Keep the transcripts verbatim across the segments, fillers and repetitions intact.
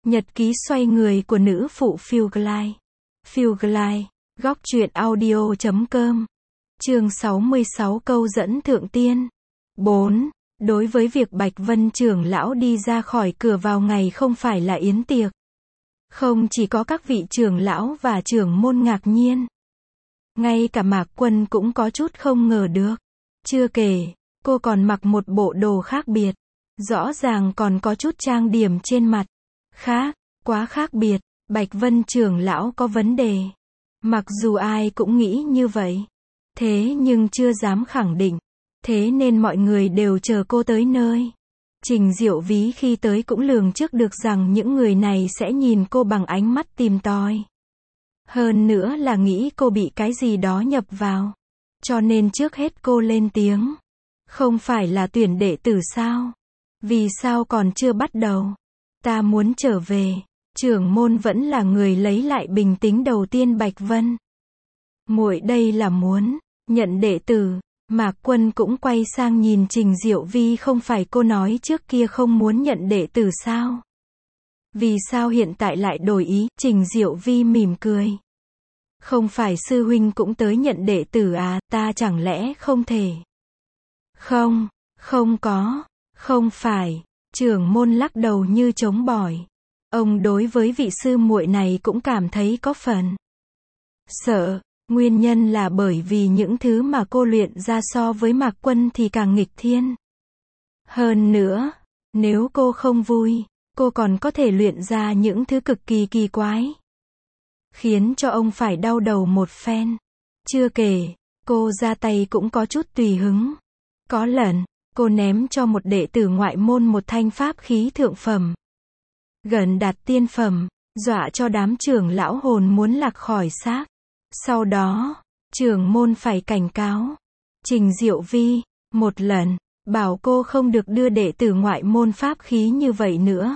Nhật ký xoay người của nữ phụ Phiêu Glide. Phiêu Glide, góc truyện audio chấm com. Chương sáu mươi sáu câu dẫn thượng tiên. bốn. Đối với việc Bạch Vân trưởng lão đi ra khỏi cửa vào ngày không phải là yến tiệc. Không chỉ có các vị trưởng lão và trưởng môn ngạc nhiên. Ngay cả Mạc Quân cũng có chút không ngờ được. Chưa kể, cô còn mặc một bộ đồ khác biệt. Rõ ràng còn có chút trang điểm trên mặt. Khác, quá khác biệt, Bạch Vân trưởng lão có vấn đề. Mặc dù ai cũng nghĩ như vậy. Thế nhưng chưa dám khẳng định. Thế nên mọi người đều chờ cô tới nơi. Trình Diệu Ví khi tới cũng lường trước được rằng những người này sẽ nhìn cô bằng ánh mắt tìm tòi. Hơn nữa là nghĩ cô bị cái gì đó nhập vào. Cho nên trước hết cô lên tiếng. Không phải là tuyển đệ tử sao? Vì sao còn chưa bắt đầu? Ta muốn trở về. Trưởng môn vẫn là người lấy lại bình tĩnh đầu tiên Bạch Vân. Muội đây là muốn nhận đệ tử. Mạc Quân cũng quay sang nhìn Trình Diệu Vi, không phải cô nói trước kia không muốn nhận đệ tử sao? Vì sao hiện tại lại đổi ý? Trình Diệu Vi mỉm cười. Không phải sư huynh cũng tới nhận đệ tử à, ta chẳng lẽ không thể? Không, không có, không phải. Trưởng môn lắc đầu như chống bỏi. Ông đối với vị sư muội này cũng cảm thấy có phần sợ. Nguyên nhân là bởi vì những thứ mà cô luyện ra so với Mạc Quân thì càng nghịch thiên. Hơn nữa, nếu cô không vui, cô còn có thể luyện ra những thứ cực kỳ kỳ quái. Khiến cho ông phải đau đầu một phen. Chưa kể, cô ra tay cũng có chút tùy hứng. Có lần, cô ném cho một đệ tử ngoại môn một thanh pháp khí thượng phẩm. Gần đạt tiên phẩm, dọa cho đám trưởng lão hồn muốn lạc khỏi xác. Sau đó, trưởng môn phải cảnh cáo Trình Diệu Vi một lần, bảo cô không được đưa đệ tử ngoại môn pháp khí như vậy nữa.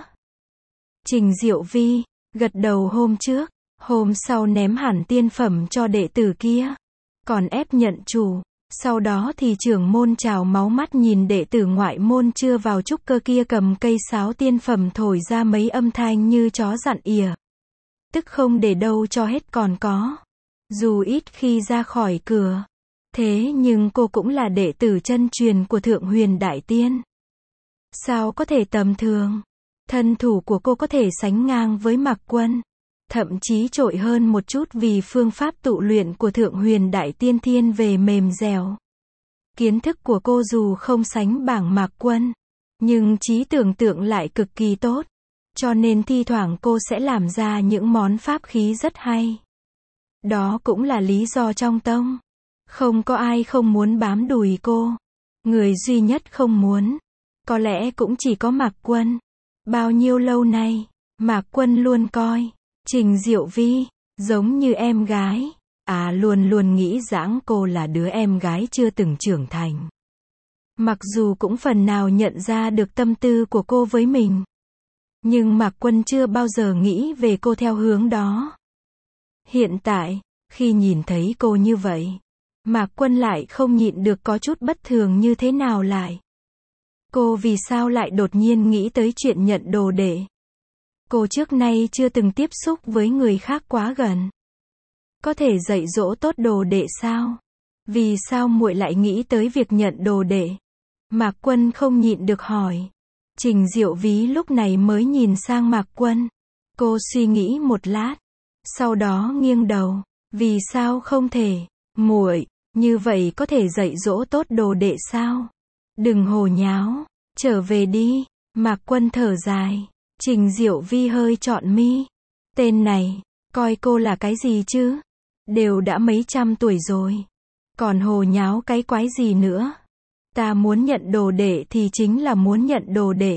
Trình Diệu Vi gật đầu hôm trước, hôm sau ném hẳn tiên phẩm cho đệ tử kia, còn ép nhận chủ. Sau đó thì trưởng môn trào máu mắt nhìn đệ tử ngoại môn chưa vào trúc cơ kia cầm cây sáo tiên phẩm thổi ra mấy âm thanh như chó dặn ỉa. Tức không để đâu cho hết còn có. Dù ít khi ra khỏi cửa. Thế nhưng cô cũng là đệ tử chân truyền của Thượng Huyền Đại Tiên. Sao có thể tầm thường? Thân thủ của cô có thể sánh ngang với Mạc Quân. Thậm chí trội hơn một chút vì phương pháp tụ luyện của Thượng Huyền Đại Tiên thiên về mềm dẻo. Kiến thức của cô dù không sánh bảng Mạc Quân, nhưng trí tưởng tượng lại cực kỳ tốt. Cho nên thi thoảng cô sẽ làm ra những món pháp khí rất hay. Đó cũng là lý do trong tông. Không có ai không muốn bám đùi cô. Người duy nhất không muốn, có lẽ cũng chỉ có Mạc Quân. Bao nhiêu lâu nay, Mạc Quân luôn coi Trình Diệu Vi giống như em gái. À luôn luôn nghĩ rằng cô là đứa em gái chưa từng trưởng thành. Mặc dù cũng phần nào nhận ra được tâm tư của cô với mình. Nhưng Mạc Quân chưa bao giờ nghĩ về cô theo hướng đó. Hiện tại, khi nhìn thấy cô như vậy, Mạc Quân lại không nhịn được có chút bất thường như thế nào lại. Cô vì sao lại đột nhiên nghĩ tới chuyện nhận đồ đệ? Cô trước nay chưa từng tiếp xúc với người khác quá gần. Có thể dạy dỗ tốt đồ đệ sao? Vì sao muội lại nghĩ tới việc nhận đồ đệ? Mạc Quân không nhịn được hỏi. Trình Diệu Ví lúc này mới nhìn sang Mạc Quân. Cô suy nghĩ một lát. Sau đó nghiêng đầu. Vì sao không thể? Muội, như vậy có thể dạy dỗ tốt đồ đệ sao? Đừng hồ nháo. Trở về đi. Mạc Quân thở dài. Trình Diệu Vi hơi trọn mi. Tên này, coi cô là cái gì chứ? Đều đã mấy trăm tuổi rồi. Còn hồ nháo cái quái gì nữa? Ta muốn nhận đồ đệ thì chính là muốn nhận đồ đệ.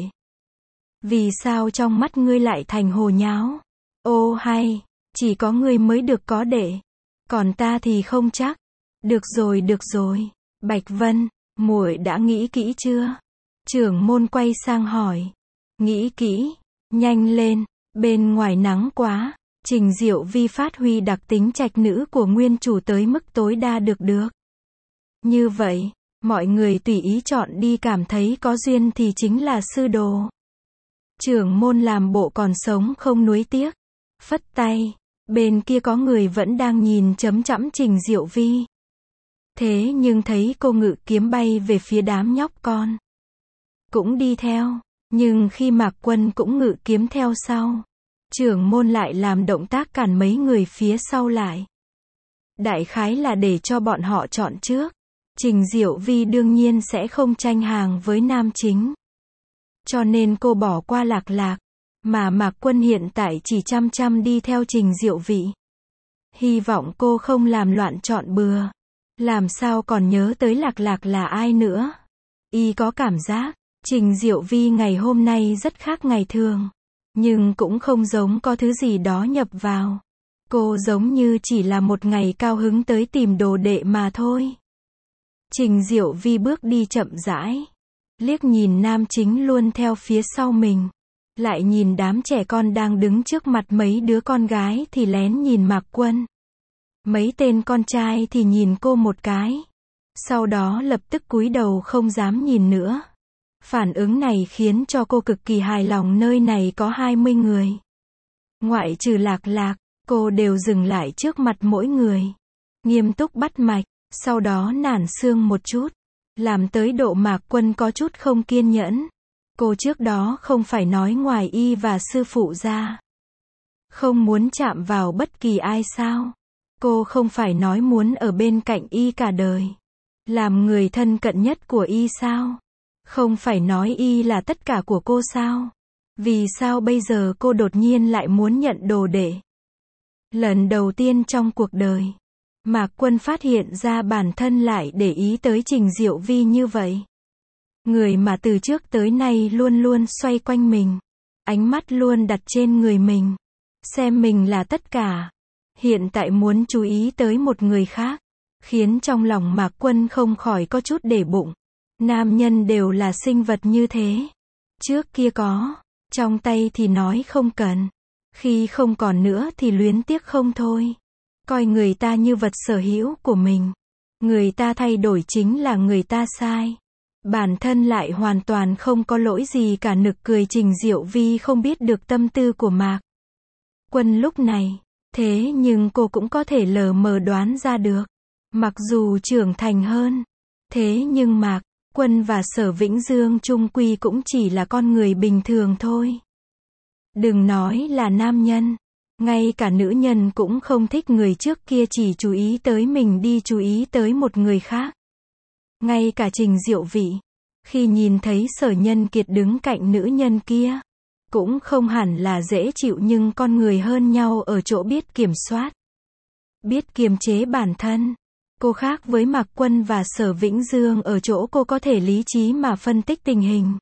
Vì sao trong mắt ngươi lại thành hồ nháo? Ô hay, chỉ có ngươi mới được có đệ. Còn ta thì không chắc. Được rồi được rồi. Bạch Vân, muội đã nghĩ kỹ chưa? Trưởng môn quay sang hỏi. Nghĩ kỹ, nhanh lên, bên ngoài nắng quá. Trình Diệu Vi phát huy đặc tính trạch nữ của nguyên chủ tới mức tối đa được được. Như vậy, mọi người tùy ý chọn đi, cảm thấy có duyên thì chính là sư đồ. Trưởng môn làm bộ còn sống không nuối tiếc. Phất tay. Bên kia có người vẫn đang nhìn chấm chẵm Trình Diệu Vi. Thế nhưng thấy cô ngự kiếm bay về phía đám nhóc con. Cũng đi theo. Nhưng khi Mạc Quân cũng ngự kiếm theo sau. Trưởng môn lại làm động tác cản mấy người phía sau lại. Đại khái là để cho bọn họ chọn trước. Trình Diệu Vi đương nhiên sẽ không tranh hàng với nam chính. Cho nên cô bỏ qua Lạc Lạc. Mà Mạc Quân hiện tại chỉ chăm chăm đi theo Trình Diệu Vi. Hy vọng cô không làm loạn chọn bừa. Làm sao còn nhớ tới Lạc Lạc là ai nữa. Y có cảm giác, Trình Diệu Vi ngày hôm nay rất khác ngày thường. Nhưng cũng không giống có thứ gì đó nhập vào. Cô giống như chỉ là một ngày cao hứng tới tìm đồ đệ mà thôi. Trình Diệu Vi bước đi chậm rãi. Liếc nhìn nam chính luôn theo phía sau mình. Lại nhìn đám trẻ con đang đứng trước mặt mấy đứa con gái thì lén nhìn Mạc Quân. Mấy tên con trai thì nhìn cô một cái. Sau đó lập tức cúi đầu không dám nhìn nữa. Phản ứng này khiến cho cô cực kỳ hài lòng, nơi này có hai mươi người. Ngoại trừ Lạc Lạc, cô đều dừng lại trước mặt mỗi người. Nghiêm túc bắt mạch, sau đó nản xương một chút. Làm tới độ Mạc Quân có chút không kiên nhẫn. Cô trước đó không phải nói ngoài y và sư phụ ra. Không muốn chạm vào bất kỳ ai sao? Cô không phải nói muốn ở bên cạnh y cả đời. Làm người thân cận nhất của y sao? Không phải nói y là tất cả của cô sao? Vì sao bây giờ cô đột nhiên lại muốn nhận đồ đệ? Lần đầu tiên trong cuộc đời, Mạc Quân phát hiện ra bản thân lại để ý tới Trình Diệu Vi như vậy. Người mà từ trước tới nay luôn luôn xoay quanh mình. Ánh mắt luôn đặt trên người mình. Xem mình là tất cả. Hiện tại muốn chú ý tới một người khác. Khiến trong lòng Mạc Quân không khỏi có chút để bụng. Nam nhân đều là sinh vật như thế. Trước kia có. Trong tay thì nói không cần. Khi không còn nữa thì luyến tiếc không thôi. Coi người ta như vật sở hữu của mình. Người ta thay đổi chính là người ta sai. Bản thân lại hoàn toàn không có lỗi gì cả. Nực cười Trình Diệu Vi không biết được tâm tư của Mạc Quân lúc này. Thế nhưng cô cũng có thể lờ mờ đoán ra được. Mặc dù trưởng thành hơn. Thế nhưng Mạc Quân và Sở Vĩnh Dương chung quy cũng chỉ là con người bình thường thôi. Đừng nói là nam nhân. Ngay cả nữ nhân cũng không thích người trước kia chỉ chú ý tới mình đi chú ý tới một người khác. Ngay cả Trình Diệu Vi, khi nhìn thấy Sở Nhân Kiệt đứng cạnh nữ nhân kia, cũng không hẳn là dễ chịu, nhưng con người hơn nhau ở chỗ biết kiểm soát, biết kiềm chế bản thân. Cô khác với Mạc Quân và Sở Vĩnh Dương ở chỗ cô có thể lý trí mà phân tích tình hình.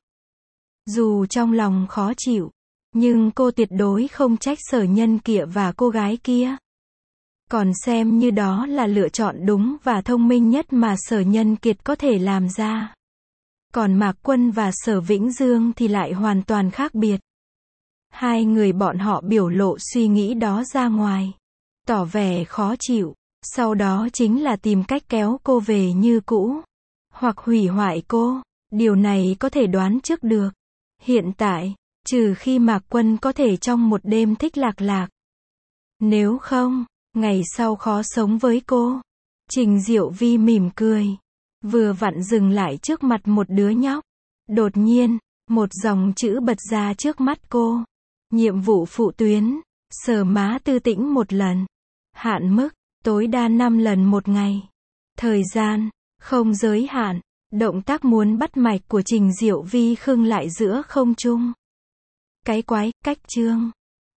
Dù trong lòng khó chịu, nhưng cô tuyệt đối không trách Sở Nhân Kiệt và cô gái kia. Còn xem như đó là lựa chọn đúng và thông minh nhất mà Sở Nhân Kiệt có thể làm ra. Còn Mạc Quân và Sở Vĩnh Dương thì lại hoàn toàn khác biệt. Hai người bọn họ biểu lộ suy nghĩ đó ra ngoài. Tỏ vẻ khó chịu. Sau đó chính là tìm cách kéo cô về như cũ. Hoặc hủy hoại cô. Điều này có thể đoán trước được. Hiện tại, trừ khi Mạc Quân có thể trong một đêm thích Lạc Lạc. Nếu không, ngày sau khó sống với cô. Trình Diệu Vi mỉm cười. Vừa vặn dừng lại trước mặt một đứa nhóc. Đột nhiên, một dòng chữ bật ra trước mắt cô. Nhiệm vụ phụ tuyến. Sờ má Tư Tĩnh một lần. Hạn mức, tối đa năm lần một ngày. Thời gian, không giới hạn. Động tác muốn bắt mạch của Trình Diệu Vi khưng lại giữa không trung. Cái quái, cách chương.